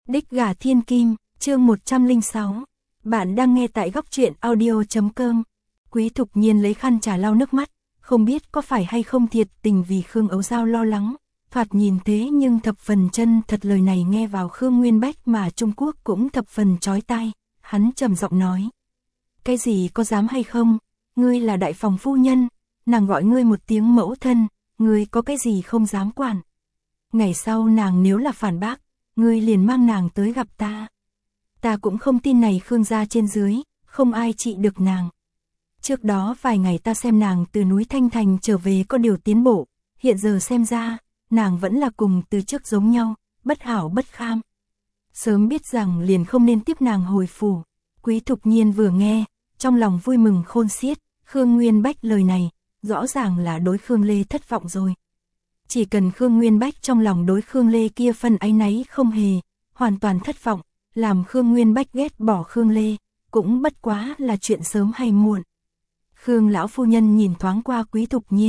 Đích gà thiên kim, chương 106. Bạn đang nghe tại góc truyện audio.com. Quý Thục Nhiên lấy khăn trà lau nước mắt, không biết có phải hay không thiệt tình vì Khương Ấu Giao lo lắng. Thoạt nhìn thế nhưng thập phần chân thật, lời này nghe vào Khương Nguyên Bách mà Trung Quốc cũng thập phần chói tai. Hắn trầm giọng nói: cái gì có dám hay không, ngươi là đại phòng phu nhân, nàng gọi ngươi một tiếng mẫu thân, ngươi có cái gì không dám quản. Ngày sau nàng nếu là phản bác, ngươi liền mang nàng tới gặp ta. Ta cũng không tin này Khương gia trên dưới, không ai trị được nàng. Trước đó vài ngày ta xem nàng từ núi Thanh Thành trở về có điều tiến bộ, hiện giờ xem ra, nàng vẫn là cùng từ trước giống nhau, bất hảo bất kham. Sớm biết rằng liền không nên tiếp nàng hồi phủ. Quý Thục Nhiên vừa nghe, trong lòng vui mừng khôn xiết, Khương Nguyên Bách lời này, rõ ràng là đối Khương Lê thất vọng rồi. Chỉ cần Khương Nguyên Bách trong lòng đối Khương Lê kia phân áy náy không hề, hoàn toàn thất vọng, làm Khương Nguyên Bách ghét bỏ Khương Lê, cũng bất quá là chuyện sớm hay muộn. Khương lão phu nhân nhìn thoáng qua Quý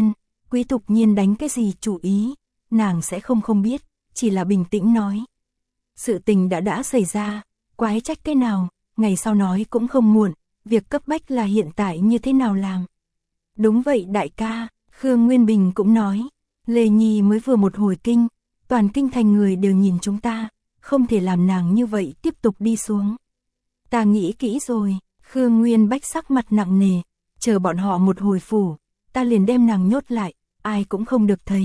Thục Nhiên đánh cái gì chủ ý, nàng sẽ không biết, chỉ là bình tĩnh nói. Sự tình đã xảy ra, quái trách cái nào, ngày sau nói cũng không muộn, việc cấp bách là hiện tại như thế nào làm. Đúng vậy đại ca, Khương Nguyên Bình cũng nói. Lê Nhi mới vừa một hồi kinh, toàn kinh thành người đều nhìn chúng ta, không thể làm nàng như vậy tiếp tục đi xuống. Ta nghĩ kỹ rồi, Khương Nguyên Bách sắc mặt nặng nề, chờ bọn họ một hồi phủ, ta liền đem nàng nhốt lại, ai cũng không được thấy.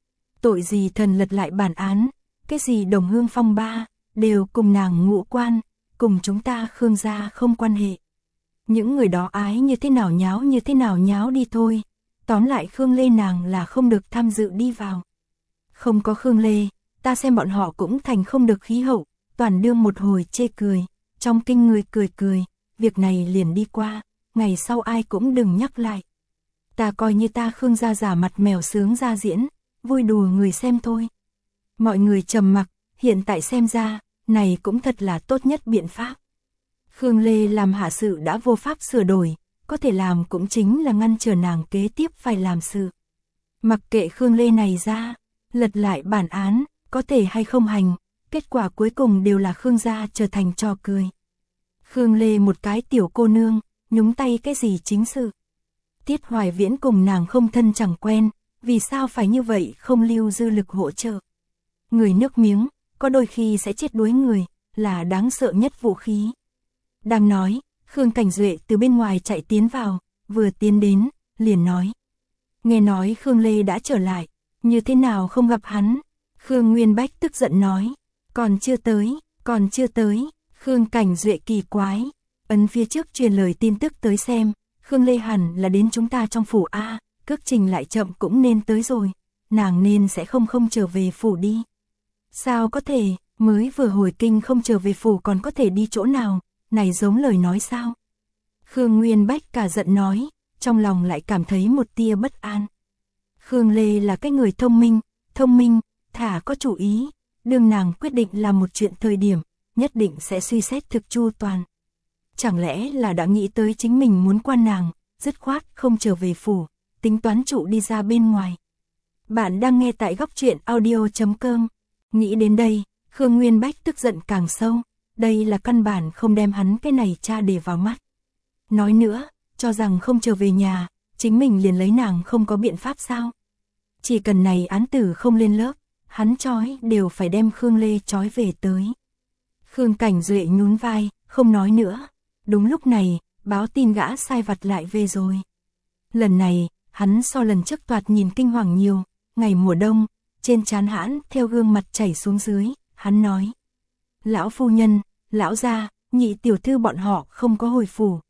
Tội gì thần lật lại bản án, cái gì đồng hương phong ba, đều cùng nàng ngũ quan, cùng chúng ta Khương gia không quan hệ. Những người đó ái như thế nào nháo đi thôi. Tóm lại Khương Lê nàng là không được tham dự đi vào. Không có Khương Lê, ta xem bọn họ cũng thành không được khí hậu, toàn đương một hồi chê cười, trong kinh người cười, việc này liền đi qua, ngày sau ai cũng đừng nhắc lại. Ta coi như ta Khương gia giả mặt mèo sướng ra diễn, vui đùa người xem thôi. Mọi người trầm mặc, hiện tại xem ra, này cũng thật là tốt nhất biện pháp. Khương Lê làm hạ sự đã vô pháp sửa đổi, có thể làm cũng chính là ngăn trở nàng kế tiếp phải làm sự. Mặc kệ Khương Lê này ra, lật lại bản án, có thể hay không hành, kết quả cuối cùng đều là Khương gia trở thành trò cười. Khương Lê một cái tiểu cô nương, nhúng tay cái gì chính sự. Tiết Hoài Viễn cùng nàng không thân chẳng quen, vì sao phải như vậy không lưu dư lực hỗ trợ. Người nước miếng, có đôi khi sẽ chết đuối người, là đáng sợ nhất vũ khí. Đang nói, Khương Cảnh Duệ từ bên ngoài chạy tiến vào, vừa tiến đến, liền nói. Nghe nói Khương Lê đã trở lại, như thế nào không gặp hắn? Khương Nguyên Bách tức giận nói, còn chưa tới, Khương Cảnh Duệ kỳ quái, ấn phía trước truyền lời tin tức tới xem, Khương Lê hẳn là đến chúng ta trong phủ A, cước trình lại chậm cũng nên tới rồi, nàng nên sẽ không trở về phủ đi. Sao có thể, mới vừa hồi kinh không trở về phủ còn có thể đi chỗ nào? Này giống lời nói sao? Khương Nguyên Bách cả giận nói, trong lòng lại cảm thấy một tia bất an. Khương Lê là cái người thông minh, thả có chủ ý, đương nàng quyết định làm một chuyện thời điểm, nhất định sẽ suy xét thực chu toàn. Chẳng lẽ là đã nghĩ tới chính mình muốn qua nàng, dứt khoát không trở về phủ, tính toán trụ đi ra bên ngoài. Bạn đang nghe tại góc truyện audio.com. Nghĩ đến đây, Khương Nguyên Bách tức giận càng sâu. Đây là căn bản không đem hắn cái này cha để vào mắt. Nói nữa, cho rằng không trở về nhà, chính mình liền lấy nàng không có biện pháp sao. Chỉ cần này án tử không lên lớp, hắn trói đều phải đem Khương Lê trói về tới. Khương Cảnh Duệ nhún vai, không nói nữa. Đúng lúc này, báo tin gã sai vặt lại về rồi. Lần này, hắn so lần trước toạt nhìn kinh hoàng nhiều, ngày mùa đông, trên trán hãn theo gương mặt chảy xuống dưới, hắn nói. Lão phu nhân, lão gia, nhị tiểu thư bọn họ không có hồi phủ,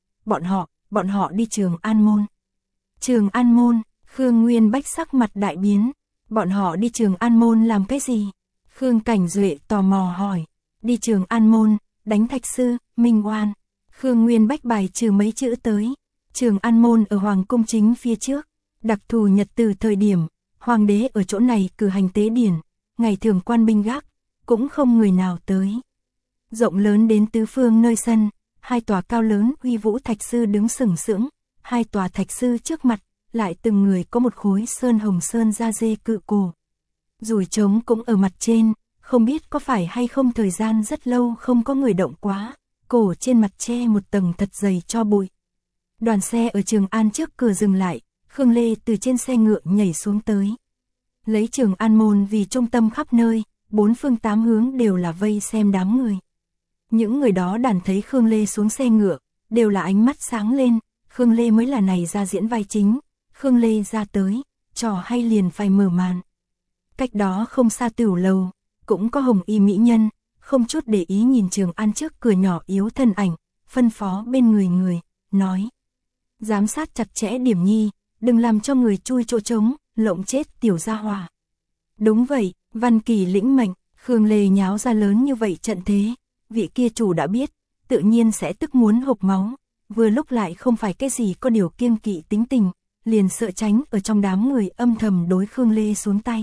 bọn họ đi Trường An Môn. Trường An Môn, Khương Nguyên Bách sắc mặt đại biến, bọn họ đi Trường An Môn làm cái gì? Khương Cảnh Duệ tò mò hỏi, đi Trường An Môn, đánh thạch sư, minh oan. Khương Nguyên Bách bài trừ mấy chữ tới, Trường An Môn ở Hoàng cung chính phía trước, đặc thù nhật từ thời điểm, Hoàng đế ở chỗ này cử hành tế điển, ngày thường quan binh gác, cũng không người nào tới. Rộng lớn đến tứ phương nơi sân, hai tòa cao lớn uy vũ thạch sư đứng sừng sững, hai tòa thạch sư trước mặt, lại từng người có một khối sơn hồng sơn da dê cự cổ. Rủi trống cũng ở mặt trên, không biết có phải hay không thời gian rất lâu không có người động quá, cổ trên mặt che một tầng thật dày tro bụi. Đoàn xe ở Trường An trước cửa dừng lại, Khương Lê từ trên xe ngựa nhảy xuống tới. Lấy Trường An môn vì trung tâm khắp nơi, bốn phương tám hướng đều là vây xem đám người. Những người đó đàn thấy Khương Lê xuống xe ngựa, đều là ánh mắt sáng lên, Khương Lê mới là này ra diễn vai chính, Khương Lê ra tới, trò hay liền phải mở màn. Cách đó không xa Tửu lầu, cũng có hồng y mỹ nhân, không chút để ý nhìn Trường An trước cửa nhỏ yếu thân ảnh, phân phó bên người, nói. Giám sát chặt chẽ Điểm Nhi, đừng làm cho người chui chỗ trống, lộng chết tiểu gia hòa. Đúng vậy, Văn Kỳ lĩnh mệnh, Khương Lê nháo ra lớn như vậy trận thế, vị kia chủ đã biết, tự nhiên sẽ tức muốn hộc máu, vừa lúc lại không phải cái gì có điều kiêng kỵ tính tình, liền sợ tránh ở trong đám người âm thầm đối Khương Lê xuống tay.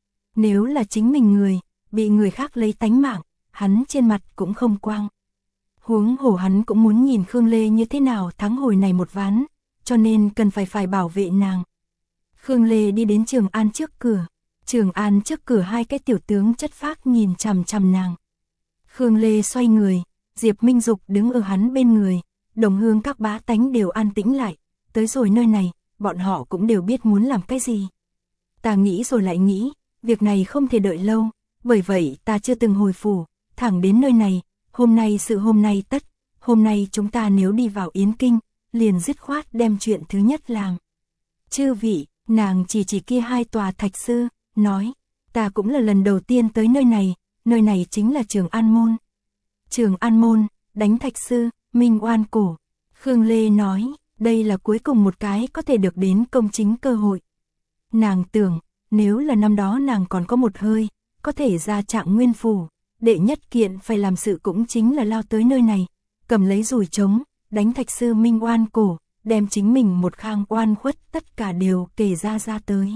Nếu là chính mình người, bị người khác lấy tánh mạng, hắn trên mặt cũng không quang. Huống hồ hắn cũng muốn nhìn Khương Lê như thế nào thắng hồi này một ván, cho nên cần phải bảo vệ nàng. Khương Lê đi đến Trường An trước cửa, Trường An trước cửa hai cái tiểu tướng chất phác nhìn chằm chằm nàng. Khương Lê xoay người, Diệp Minh Dục đứng ở hắn bên người, đồng hương các bá tánh đều an tĩnh lại, tới rồi nơi này, bọn họ cũng đều biết muốn làm cái gì. Ta nghĩ rồi lại nghĩ, việc này không thể đợi lâu, bởi vậy ta chưa từng hồi phủ, thẳng đến nơi này, hôm nay sự hôm nay tất, hôm nay chúng ta nếu đi vào Yến Kinh, liền dứt khoát đem chuyện thứ nhất làm. Chư vị, nàng chỉ kia hai tòa thạch sư, nói, ta cũng là lần đầu tiên tới nơi này chính là Trường An môn. Trường An môn, đánh thạch sư, minh oan cổ. Khương Lê nói, đây là cuối cùng một cái có thể được đến công chính cơ hội. Nàng tưởng, nếu là năm đó nàng còn có một hơi, có thể ra Trạng Nguyên phủ, đệ nhất kiện phải làm sự cũng chính là lao tới nơi này, cầm lấy dùi trống, đánh thạch sư minh oan cổ, đem chính mình một khang oan khuất tất cả đều kể ra tới.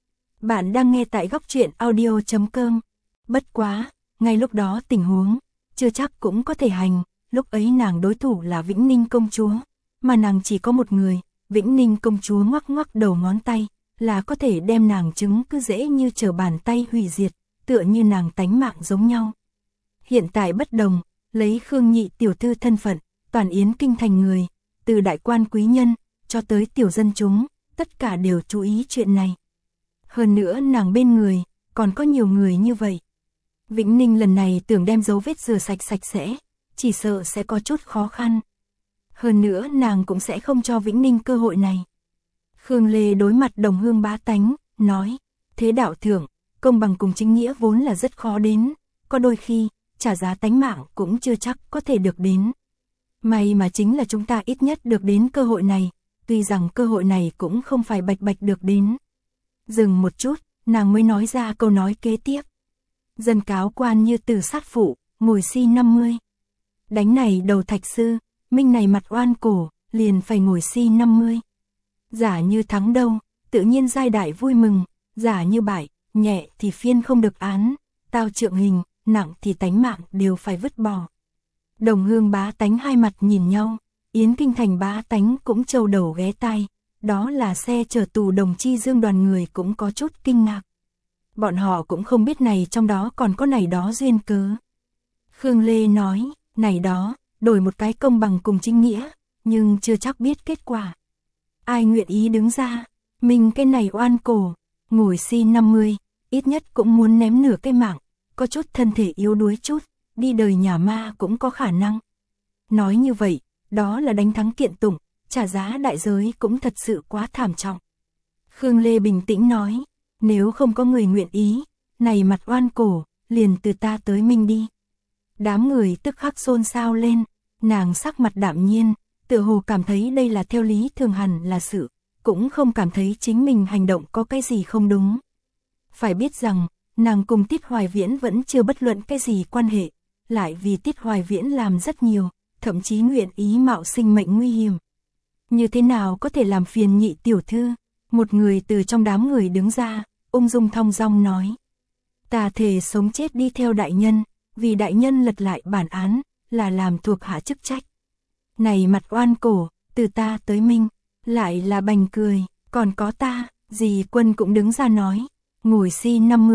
Bạn đang nghe tại góc truyện audio.com. Bất quá, ngay lúc đó tình huống, chưa chắc cũng có thể hành, lúc ấy nàng đối thủ là Vĩnh Ninh công chúa, mà nàng chỉ có một người, Vĩnh Ninh công chúa ngoắc ngoắc đầu ngón tay, là có thể đem nàng chứng cứ dễ như trở bàn tay hủy diệt, tựa như nàng tánh mạng giống nhau. Hiện tại bất đồng, lấy Khương Nhị tiểu thư thân phận, toàn Yến Kinh thành người, từ đại quan quý nhân, cho tới tiểu dân chúng, tất cả đều chú ý chuyện này. Hơn nữa nàng bên người, còn có nhiều người như vậy. Vĩnh Ninh lần này tưởng đem dấu vết rửa sạch sẽ, chỉ sợ sẽ có chút khó khăn. Hơn nữa nàng cũng sẽ không cho Vĩnh Ninh cơ hội này. Khương Lê đối mặt đồng hương bá tánh, nói, thế đạo thượng, công bằng cùng chính nghĩa vốn là rất khó đến, có đôi khi, trả giá tánh mạng cũng chưa chắc có thể được đến. May mà chính là chúng ta ít nhất được đến cơ hội này, tuy rằng cơ hội này cũng không phải bạch bạch được đến. Dừng một chút, nàng mới nói ra câu nói kế tiếp. Dân cáo quan như tử sát phụ, ngồi si 50. Đánh này đầu thạch sư, minh này mặt oan cổ, liền phải ngồi si 50. Giả như thắng đâu, tự nhiên giai đại vui mừng, giả như bại, nhẹ thì phiên không được án, tao trượng hình, nặng thì tánh mạng đều phải vứt bỏ. Đồng hương bá tánh hai mặt nhìn nhau, Yến Kinh thành bá tánh cũng trâu đầu ghé tai, đó là xe chở tù Đồng Chi Dương đoàn người cũng có chút kinh ngạc. Bọn họ cũng không biết này trong đó còn có này đó duyên cớ. Khương Lê nói, này đó, đổi một cái công bằng cùng chính nghĩa, nhưng chưa chắc biết kết quả. Ai nguyện ý đứng ra, mình cái này oan cổ, ngồi si 50, ít nhất cũng muốn ném nửa cái mạng, có chút thân thể yếu đuối chút, đi đời nhà ma cũng có khả năng. Nói như vậy, đó là đánh thắng kiện tụng, trả giá đại giới cũng thật sự quá thảm trọng. Khương Lê bình tĩnh nói, nếu không có người nguyện ý, này mặt oan cổ, liền từ ta tới minh đi. Đám người tức khắc xôn xao lên, nàng sắc mặt đạm nhiên, tựa hồ cảm thấy đây là theo lý thường hẳn là sự, cũng không cảm thấy chính mình hành động có cái gì không đúng. Phải biết rằng, nàng cùng Tiết Hoài Viễn vẫn chưa bất luận cái gì quan hệ, lại vì Tiết Hoài Viễn làm rất nhiều, thậm chí nguyện ý mạo sinh mệnh nguy hiểm. Như thế nào có thể làm phiền Nhị tiểu thư? Một người từ trong đám người đứng ra, ung dung thong dong nói. Ta thề sống chết đi theo đại nhân, vì đại nhân lật lại bản án, là làm thuộc hạ chức trách. Này mặt oan cổ, từ ta tới minh, lại là bành cười, còn có ta, dì Quân cũng đứng ra nói, ngồi si 50,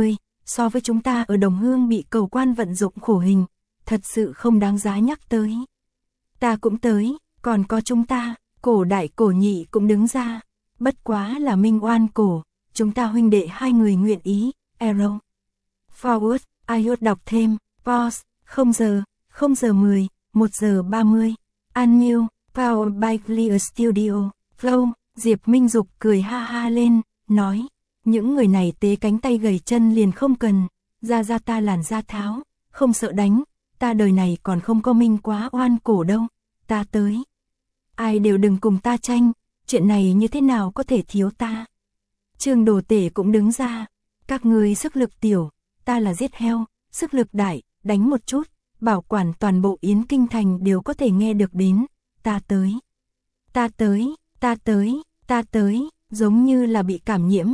so với chúng ta ở Đồng Hương bị cầu quan vận dụng khổ hình, thật sự không đáng giá nhắc tới. Ta cũng tới, còn có chúng ta, Cổ Đại Cổ Nhị cũng đứng ra, bất quá là Minh Oan Cổ, chúng ta huynh đệ hai người nguyện ý, Arrow. Forward, iOS đọc thêm, pause, 0 giờ 10, 1 giờ 30, Unmute, Power by Clear Studio, Flow, Diệp Minh Dục cười ha ha lên, nói, những người này tế cánh tay gầy chân liền không cần, ra ta làn da tháo, không sợ đánh, ta đời này còn không có Minh Quá Oan Cổ đâu, ta tới. Ai đều đừng cùng ta tranh, chuyện này như thế nào có thể thiếu ta. Trương Đồ Tể cũng đứng ra, các ngươi sức lực tiểu, ta là giết heo, sức lực đại, đánh một chút, bảo quản toàn bộ Yến Kinh Thành đều có thể nghe được đến, ta tới. Ta tới, ta tới, ta tới, giống như là bị cảm nhiễm,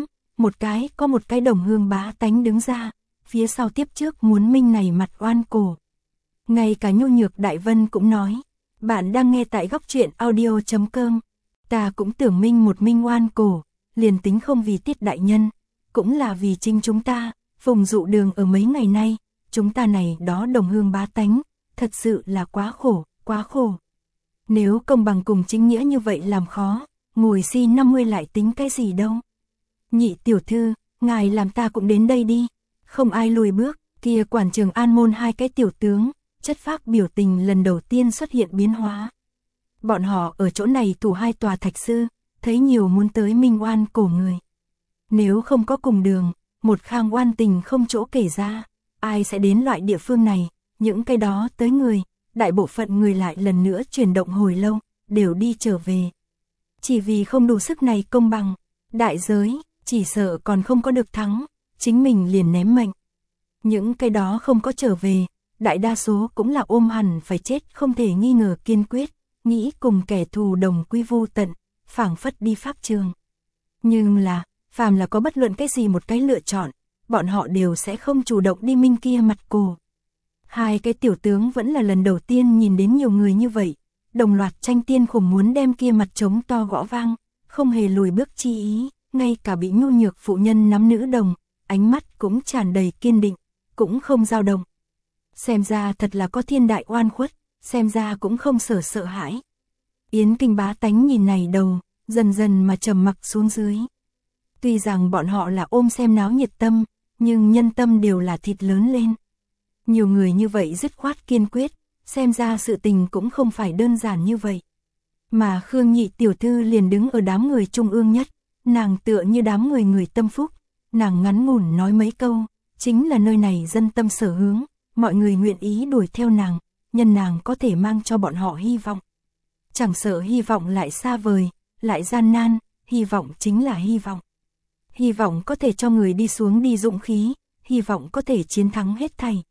có một cái Đồng Hương bá tánh đứng ra, phía sau tiếp trước muốn Minh này mặt oan cổ. Ngay cả nhu nhược Đại Vân cũng nói, bạn đang nghe tại góc truyện audio.com, ta cũng tưởng Minh một Minh oan cổ, liền tính không vì Tiết đại nhân, cũng là vì chính chúng ta, Phùng Dụ Đường ở mấy ngày nay, chúng ta này đó Đồng Hương bá tánh, thật sự là quá khổ. Nếu công bằng cùng chính nghĩa như vậy làm khó, ngồi si 50 lại tính cái gì đâu. Nhị tiểu thư, ngài làm ta cũng đến đây đi, không ai lùi bước, kia quản trường An môn hai cái tiểu tướng, chất phác biểu tình lần đầu tiên xuất hiện biến hóa. Bọn họ ở chỗ này thủ hai tòa thạch sư, thấy nhiều muốn tới Minh Oan Cổ người. Nếu không có cùng đường, một khang oan tình không chỗ kể ra, ai sẽ đến loại địa phương này, những cái đó tới người, đại bộ phận người lại lần nữa chuyển động hồi lâu, đều đi trở về. Chỉ vì không đủ sức này công bằng, đại giới, chỉ sợ còn không có được thắng, chính mình liền ném mệnh. Những cái đó không có trở về, đại đa số cũng là ôm hẳn phải chết không thể nghi ngờ kiên quyết, nghĩ cùng kẻ thù đồng quy vu tận, phảng phất đi pháp trường. Nhưng là, phàm là có bất luận cái gì một cái lựa chọn, bọn họ đều sẽ không chủ động đi Minh kia mặt cổ. Hai cái tiểu tướng vẫn là lần đầu tiên nhìn đến nhiều người như vậy, đồng loạt tranh tiên khủng muốn đem kia mặt trống to gõ vang, không hề lùi bước chi ý, ngay cả bị nhu nhược phụ nhân nắm nữ đồng, ánh mắt cũng tràn đầy kiên định, cũng không dao động. Xem ra thật là có thiên đại oan khuất, xem ra cũng không sợ hãi. Yến Kinh bá tánh nhìn này đầu, dần dần mà trầm mặc xuống dưới. Tuy rằng bọn họ là ôm xem náo nhiệt tâm, nhưng nhân tâm đều là thịt lớn lên. Nhiều người như vậy dứt khoát kiên quyết, xem ra sự tình cũng không phải đơn giản như vậy. Mà Khương Nhị tiểu thư liền đứng ở đám người trung ương nhất, nàng tựa như đám người tâm phúc, nàng ngắn ngủn nói mấy câu, chính là nơi này dân tâm sở hướng, mọi người nguyện ý đuổi theo nàng, nhân nàng có thể mang cho bọn họ hy vọng. Chẳng sợ hy vọng lại xa vời, lại gian nan, hy vọng chính là hy vọng. Hy vọng có thể cho người đi xuống đi dũng khí, hy vọng có thể chiến thắng hết thảy.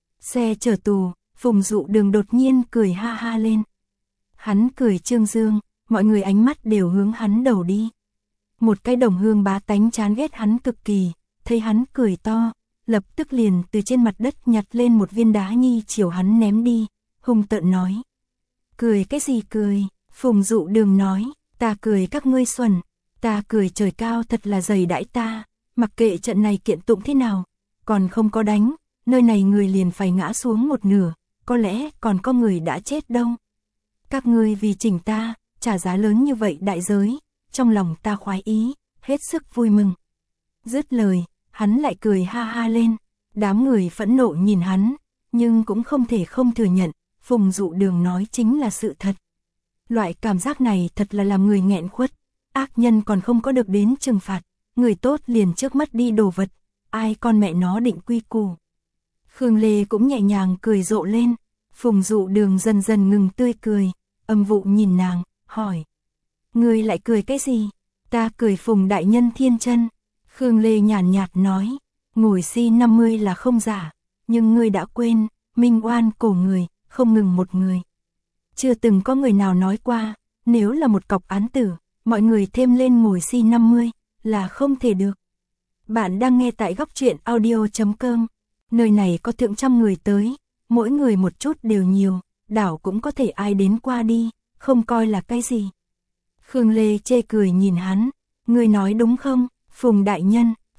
Xe chở tù, Phùng Dụ Đường đột nhiên cười ha ha lên. Hắn cười trương dương, mọi người ánh mắt đều hướng hắn đầu đi. Một cái Đồng Hương bá tánh chán ghét hắn cực kỳ, thấy hắn cười to, lập tức liền từ trên mặt đất nhặt lên một viên đá nhi chiều hắn ném đi, hung tợn nói. Cười cái gì cười, Phùng Dụ Đường nói, ta cười các ngươi xuẩn, ta cười trời cao thật là dày đãi ta, mặc kệ trận này kiện tụng thế nào, còn không có đánh, nơi này người liền phải ngã xuống một nửa, có lẽ còn có người đã chết đâu. Các ngươi vì chỉnh ta, trả giá lớn như vậy đại giới, trong lòng ta khoái ý, hết sức vui mừng. Dứt lời, hắn lại cười ha ha lên, đám người phẫn nộ nhìn hắn, nhưng cũng không thể không thừa nhận, Phùng Dụ Đường nói chính là sự thật. Loại cảm giác này thật là làm người nghẹn khuất, ác nhân còn không có được đến trừng phạt, người tốt liền trước mất đi đồ vật, ai con mẹ nó định quy củ. Khương Lê cũng nhẹ nhàng cười rộ lên, Phùng Dụ Đường dần dần ngừng tươi cười, âm vụ nhìn nàng, hỏi. Ngươi lại cười cái gì? Ta cười Phùng đại nhân thiên chân. Khương Lê nhàn nhạt nói, ngồi si 50 là không giả, nhưng ngươi đã quên, Minh Oan Cổ người, không ngừng một người. Chưa từng có người nào nói qua, nếu là một cọc án tử, mọi người thêm lên ngồi si 50, là không thể được. Bạn đang nghe tại góc truyện audio.com, nơi này có thượng trăm người tới, mỗi người một chút đều nhiều, đảo cũng có thể ai đến qua đi, không coi là cái gì. Khương Lê chê cười nhìn hắn, ngươi nói đúng không, Phùng đại nhân,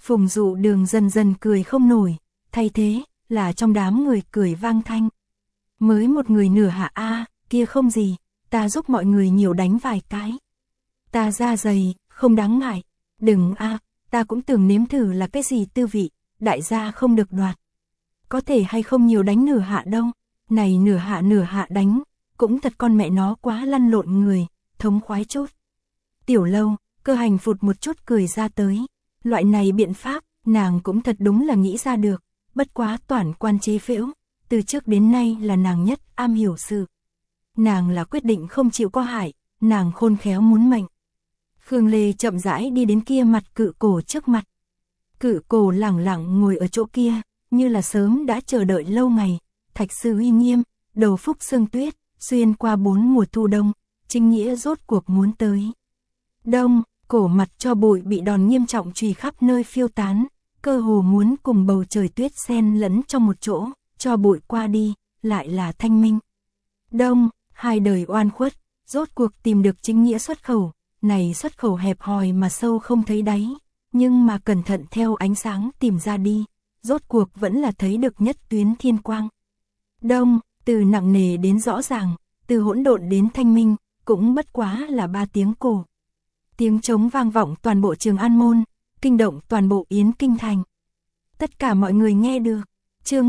Phùng Dụ Đường dần dần cười không nổi, thay thế là trong đám người cười vang thanh. Mới một người nửa hạ a, kia không gì, ta giúp mọi người nhiều đánh vài cái. Ta da dày, không đáng ngại. Đừng a, ta cũng từng nếm thử là cái gì tư vị, đại gia không được đoạt. Có thể hay không nhiều đánh nửa hạ đâu, này nửa hạ đánh, cũng thật con mẹ nó quá lăn lộn người, thống khoái chút. Tiểu Lâu, Cơ Hành phụt một chút cười ra tới. Loại này biện pháp, nàng cũng thật đúng là nghĩ ra được, bất quá Toản Quan chế phễu, từ trước đến nay là nàng nhất am hiểu sự. Nàng là quyết định không chịu có hại, nàng khôn khéo muốn mệnh. Khương Lê chậm rãi đi đến kia mặt Cự Cổ trước mặt. Cự Cổ lẳng lặng ngồi ở chỗ kia, như là sớm đã chờ đợi lâu ngày, thạch sư uy nghiêm, đầu phúc sương tuyết, xuyên qua 4 mùa thu đông, chính nghĩa rốt cuộc muốn tới. Đông, cổ mặt cho bụi bị đòn nghiêm trọng chùy khắp nơi phiêu tán, cơ hồ muốn cùng bầu trời tuyết xen lẫn trong một chỗ, cho bụi qua đi, lại là thanh minh. Đông, hai đời oan khuất, rốt cuộc tìm được chính nghĩa xuất khẩu, này xuất khẩu hẹp hòi mà sâu không thấy đáy, nhưng mà cẩn thận theo ánh sáng tìm ra đi, rốt cuộc vẫn là thấy được nhất tuyến thiên quang. Đông, từ nặng nề đến rõ ràng, từ hỗn độn đến thanh minh, cũng bất quá là 3 tiếng cổ. Tiếng trống vang vọng toàn bộ Trường An môn, kinh động toàn bộ Yến Kinh thành. Tất cả mọi người nghe được. Chương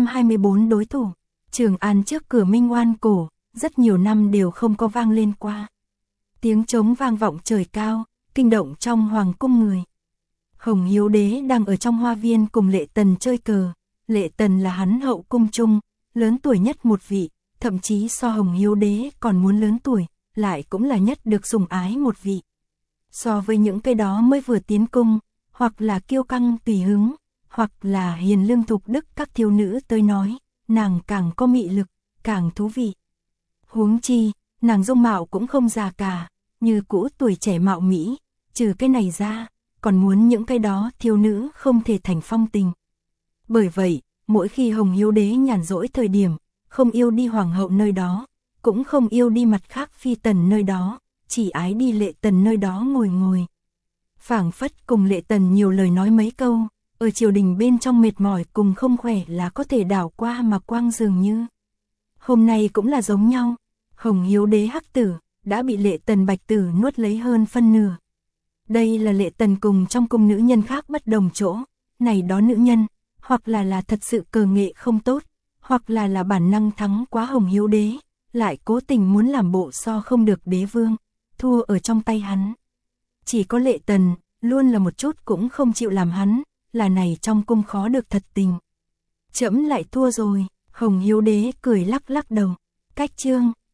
124 đối thủ. Trường An trước cửa Minh Oan cổ, rất nhiều năm đều không có vang lên qua. Tiếng trống vang vọng trời cao, kinh động trong hoàng cung người. Hồng Hiếu Đế đang ở trong hoa viên cùng Lệ Tần chơi cờ. Lệ Tần là hắn hậu cung chung, lớn tuổi nhất một vị, thậm chí so Hồng Hiếu Đế còn muốn lớn tuổi, lại cũng là nhất được sủng ái một vị. So với những cái đó mới vừa tiến cung, hoặc là kiêu căng tùy hứng, hoặc là hiền lương thục đức các thiếu nữ tới nói, nàng càng có mị lực, càng thú vị. Huống chi, nàng dung mạo cũng không già cả, như cũ tuổi trẻ mạo mỹ, trừ cái này ra, còn muốn những cái đó thiếu nữ không thể thành phong tình. Bởi vậy, mỗi khi Hồng Hiếu Đế nhàn rỗi thời điểm, không yêu đi hoàng hậu nơi đó, cũng không yêu đi mặt khác phi tần nơi đó, chỉ ái đi Lệ Tần nơi đó ngồi ngồi. Phảng phất cùng Lệ Tần nhiều lời nói mấy câu, ở triều đình bên trong mệt mỏi cùng không khỏe là có thể đảo qua mà quang dường như. Hôm nay cũng là giống nhau, Hồng Hiếu Đế hắc tử, đã bị Lệ Tần bạch tử nuốt lấy hơn phân nửa. Đây là Lệ Tần cùng trong cung nữ nhân khác bất đồng chỗ, này đó nữ nhân, hoặc là thật sự cờ nghệ không tốt, hoặc là bản năng thắng quá Hồng Hiếu Đế, lại cố tình muốn làm bộ so không được đế vương, thua ở trong tay hắn. Chỉ có Lệ Tần, luôn là một chút cũng không chịu làm hắn, là này trong cung khó được thật tình. Trẫm lại thua rồi, Hồng Hiếu Đế cười lắc lắc đầu, cách chương,